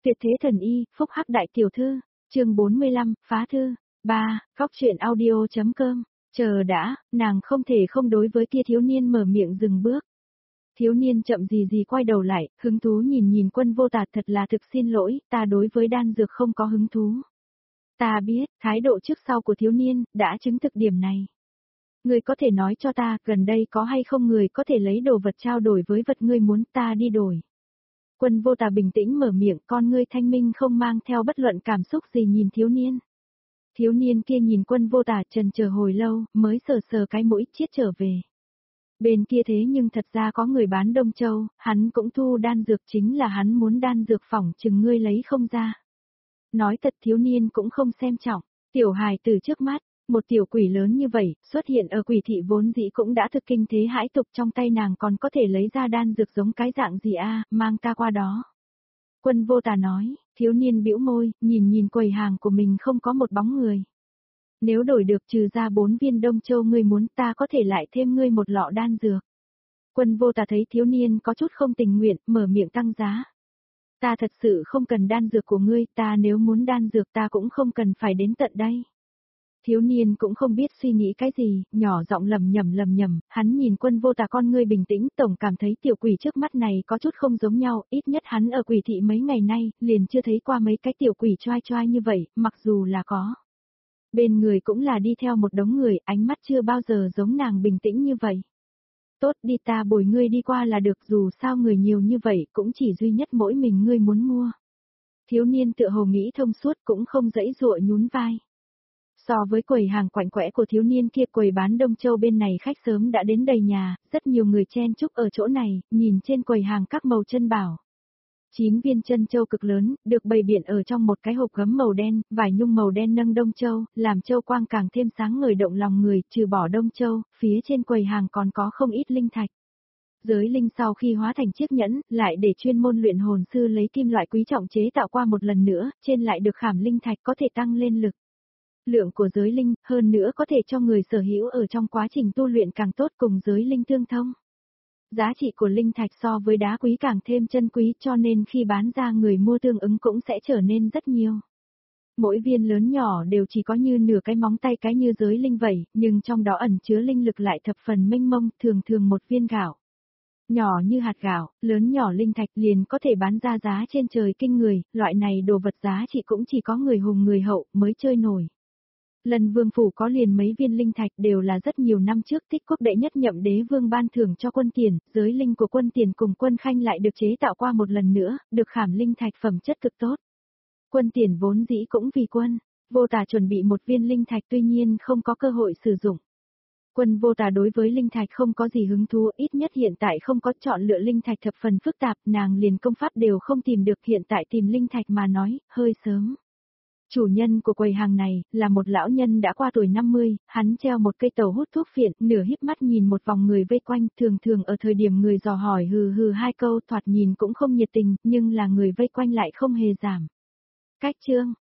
Tuyệt thế thần y, phúc hắc đại tiểu thư, chương 45, phá thư, 3, góc truyện audio.com, chờ đã, nàng không thể không đối với kia thiếu niên mở miệng dừng bước. Thiếu niên chậm gì quay đầu lại, hứng thú nhìn Quân Vô Tà, thật là thực xin lỗi, ta đối với đan dược không có hứng thú. Ta biết, thái độ trước sau của thiếu niên, đã chứng thực điểm này. Ngươi có thể nói cho ta, gần đây có hay không người có thể lấy đồ vật trao đổi với vật ngươi muốn ta đi đổi. Quân Vô Tà bình tĩnh mở miệng, con ngươi thanh minh không mang theo bất luận cảm xúc gì nhìn thiếu niên. Thiếu niên kia nhìn Quân Vô Tà trần chờ hồi lâu, mới sờ cái mũi chiết trở về. Bên kia thế nhưng thật ra có người bán Đông Châu, hắn cũng thu đan dược, chính là hắn muốn đan dược phỏng chừng ngươi lấy không ra. Nói thật, thiếu niên cũng không xem trọng, tiểu hài từ trước mắt, một tiểu quỷ lớn như vậy, xuất hiện ở quỷ thị vốn dĩ cũng đã thực kinh thế hãi tục, trong tay nàng còn có thể lấy ra đan dược giống cái dạng gì a, mang ta qua đó. Quân Vô Tà nói, thiếu niên bĩu môi, nhìn quầy hàng của mình không có một bóng người. Nếu đổi được trừ ra 4 viên Đông Châu ngươi muốn, ta có thể lại thêm ngươi một lọ đan dược. Quân Vô Tà thấy thiếu niên có chút không tình nguyện, mở miệng tăng giá. Ta thật sự không cần đan dược của ngươi, ta nếu muốn đan dược ta cũng không cần phải đến tận đây. Thiếu niên cũng không biết suy nghĩ cái gì, nhỏ giọng lầm nhầm, hắn nhìn Quân Vô Tà con ngươi bình tĩnh, tổng cảm thấy tiểu quỷ trước mắt này có chút không giống nhau, ít nhất hắn ở quỷ thị mấy ngày nay, liền chưa thấy qua mấy cái tiểu quỷ choai như vậy, mặc dù là có. Bên người cũng là đi theo một đống người, ánh mắt chưa bao giờ giống nàng bình tĩnh như vậy. Tốt đi, ta bồi ngươi đi qua là được, dù sao người nhiều như vậy cũng chỉ duy nhất mỗi mình ngươi muốn mua. Thiếu niên tựa hồ nghĩ thông suốt cũng không dãy dụa nhún vai. So với quầy hàng quạnh quẽ của thiếu niên kia, quầy bán Đông Châu bên này khách sớm đã đến đầy nhà, rất nhiều người chen chúc ở chỗ này, nhìn trên quầy hàng các màu chân bảo. 9 viên chân châu cực lớn, được bày biện ở trong một cái hộp gấm màu đen, vải nhung màu đen nâng Đông Châu, làm châu quang càng thêm sáng ngời động lòng người, trừ bỏ Đông Châu, phía trên quầy hàng còn có không ít linh thạch. Giới linh sau khi hóa thành chiếc nhẫn, lại để chuyên môn luyện hồn sư lấy kim loại quý trọng chế tạo qua một lần nữa, trên lại được khảm linh thạch có thể tăng lên lực lượng của giới linh, hơn nữa có thể cho người sở hữu ở trong quá trình tu luyện càng tốt, cùng giới linh tương thông. Giá trị của linh thạch so với đá quý càng thêm chân quý, cho nên khi bán ra người mua tương ứng cũng sẽ trở nên rất nhiều. Mỗi viên lớn nhỏ đều chỉ có như nửa cái móng tay cái như giới linh vậy, nhưng trong đó ẩn chứa linh lực lại thập phần mênh mông, thường một viên gạo nhỏ như hạt gạo, lớn nhỏ linh thạch liền có thể bán ra giá trên trời kinh người, loại này đồ vật giá trị cũng chỉ có người hùng người hậu mới chơi nổi. Lần vương phủ có liền mấy viên linh thạch, đều là rất nhiều năm trước Tích Quốc đệ nhất nhậm đế vương ban thưởng cho Quân Tiền, giới linh của Quân Tiền cùng Quân Khanh lại được chế tạo qua một lần nữa, được khảm linh thạch phẩm chất cực tốt. Quân Tiền vốn dĩ cũng vì Quân Vô Tà chuẩn bị một viên linh thạch, tuy nhiên không có cơ hội sử dụng. Quân Vô Tà đối với linh thạch không có gì hứng thú, ít nhất hiện tại không có, chọn lựa linh thạch thập phần phức tạp, nàng liền công pháp đều không tìm được, hiện tại tìm linh thạch mà nói, hơi sớm. Chủ nhân của quầy hàng này, là một lão nhân đã qua tuổi 50, hắn treo một cây tàu hút thuốc phiện, nửa híp mắt nhìn một vòng người vây quanh, thường ở thời điểm người dò hỏi hừ hai câu, thoạt nhìn cũng không nhiệt tình, nhưng là người vây quanh lại không hề giảm. Cách chương,